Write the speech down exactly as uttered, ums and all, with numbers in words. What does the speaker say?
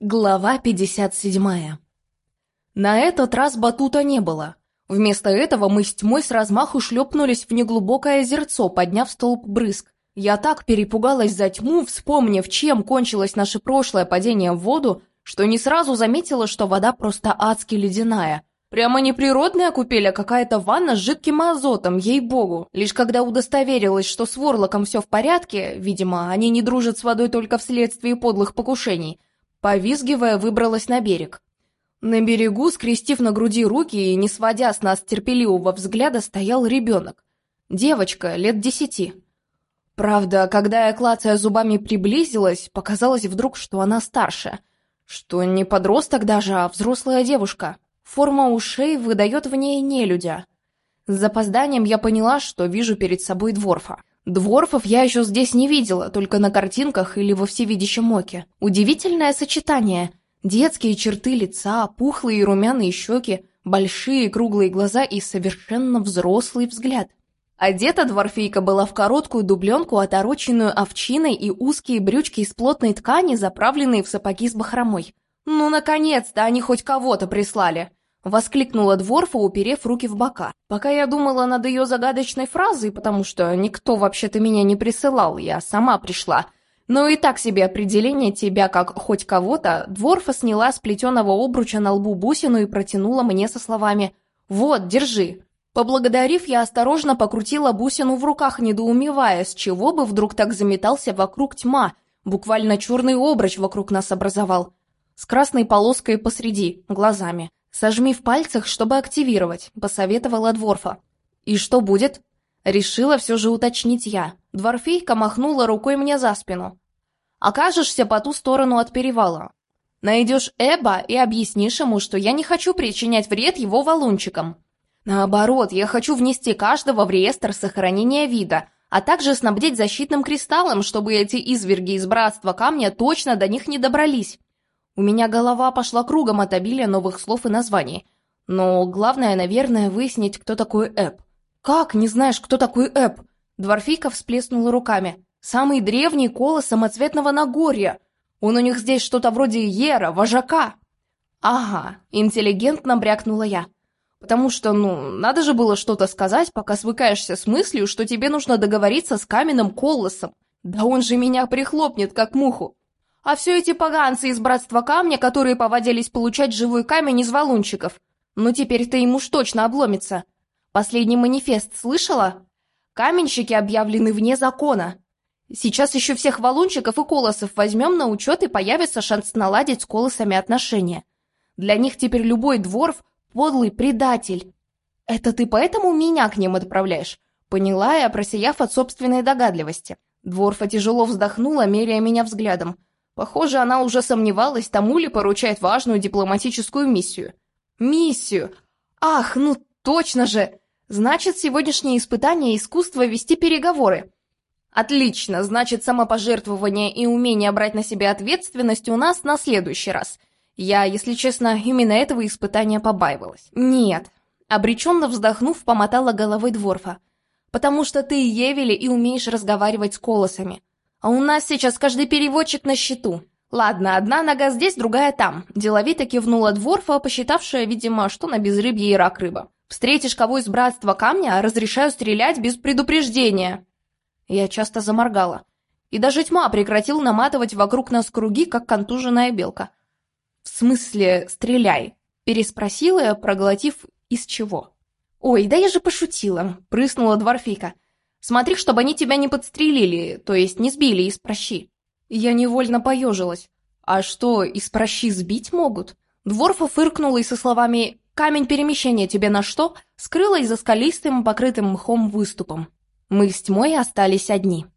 Глава пятьдесят седьмая. На этот раз батута не было. Вместо этого мы с тьмой с размаху шлепнулись в неглубокое озерцо, подняв столб брызг. Я так перепугалась за тьму, вспомнив, чем кончилось наше прошлое падение в воду, что не сразу заметила, что вода просто адски ледяная. Прямо не природная купель, а какая-то ванна с жидким азотом, ей-богу. Лишь когда удостоверилась, что с ворлоком все в порядке, видимо, они не дружат с водой только вследствие подлых покушений, повизгивая, выбралась на берег. На берегу, скрестив на груди руки и не сводя с нас терпеливого взгляда, стоял ребенок. Девочка, лет десяти. Правда, когда я, клацая зубами, приблизилась, показалось вдруг, что она старше. Что не подросток даже, а взрослая девушка. Форма ушей выдает в ней нелюдя. С запозданием я поняла, что вижу перед собой дворфа. Дворфов я еще здесь не видела, только на картинках или во всевидящем оке. Удивительное сочетание. Детские черты лица, пухлые и румяные щеки, большие круглые глаза и совершенно взрослый взгляд. Одета дворфийка была в короткую дубленку, отороченную овчиной, и узкие брючки из плотной ткани, заправленные в сапоги с бахромой. «Ну, наконец-то они хоть кого-то прислали!» — воскликнула дворфа, уперев руки в бока. Пока я думала над ее загадочной фразой, потому что никто вообще-то меня не присылал, я сама пришла. Но и так себе определение тебя как хоть кого-то, дворфа сняла с плетеного обруча на лбу бусину и протянула мне со словами «Вот, держи». Поблагодарив, я осторожно покрутила бусину в руках, недоумевая, с чего бы вдруг так заметался вокруг тьма, буквально черный обруч вокруг нас образовал, с красной полоской посреди, глазами. «Сожми в пальцах, чтобы активировать», — посоветовала дворфа. «И что будет?» Решила все же уточнить я. Дворфейка махнула рукой мне за спину. «Окажешься по ту сторону от перевала. Найдешь Эба и объяснишь ему, что я не хочу причинять вред его валунчикам. Наоборот, я хочу внести каждого в реестр сохранения вида, а также снабдить защитным кристаллом, чтобы эти изверги из Братства Камня точно до них не добрались». У меня голова пошла кругом от обилия новых слов и названий. Но главное, наверное, выяснить, кто такой Эб. «Как, не знаешь, кто такой Эб?» Дворфийка всплеснула руками. «Самый древний колос самоцветного Нагорья. Он у них здесь что-то вроде Ера, вожака». «Ага», интеллигентно брякнула я. «Потому что, ну, надо же было что-то сказать, пока свыкаешься с мыслью, что тебе нужно договориться с каменным колоссом. Да он же меня прихлопнет, как муху. А все эти поганцы из Братства Камня, которые повадились получать живой камень из валунчиков, ну теперь-то им уж точно обломится. Последний манифест слышала? Каменщики объявлены вне закона. Сейчас еще всех валунчиков и колоссов возьмем на учет, и появится шанс наладить с колоссами отношения. Для них теперь любой дворф – подлый предатель. Это ты поэтому меня к ним отправляешь?» Поняла я, просияв от собственной догадливости. Дворфа тяжело вздохнула, меряя меня взглядом. Похоже, она уже сомневалась, тому ли поручает важную дипломатическую миссию. Миссию? Ах, ну точно же! Значит, сегодняшнее испытание — искусство вести переговоры. Отлично, значит, самопожертвование и умение брать на себя ответственность у нас на следующий раз. Я, если честно, именно этого испытания побаивалась. Нет. Обреченно вздохнув, помотала головой дворфа. Потому что ты Евели и умеешь разговаривать с колоссами. А у нас сейчас каждый переводчик на счету. Ладно, одна нога здесь, другая там. Деловито кивнула дворфа, посчитавшая, видимо, что на безрыбье и рак рыба. Встретишь кого из Братства Камня, разрешаю стрелять без предупреждения. Я часто заморгала. И даже тьма прекратил наматывать вокруг нас круги, как контуженная белка. В смысле, стреляй? Переспросила я, проглотив из чего. Ой, да я же пошутила, прыснула дворфийка. Смотри, чтобы они тебя не подстрелили, то есть не сбили из пращи. Я невольно поежилась. А что, из пращи сбить могут? Дворфа фыркнула и со словами «Камень перемещения тебе на что?» скрылась за скалистым, покрытым мхом выступом. Мы с тьмой остались одни.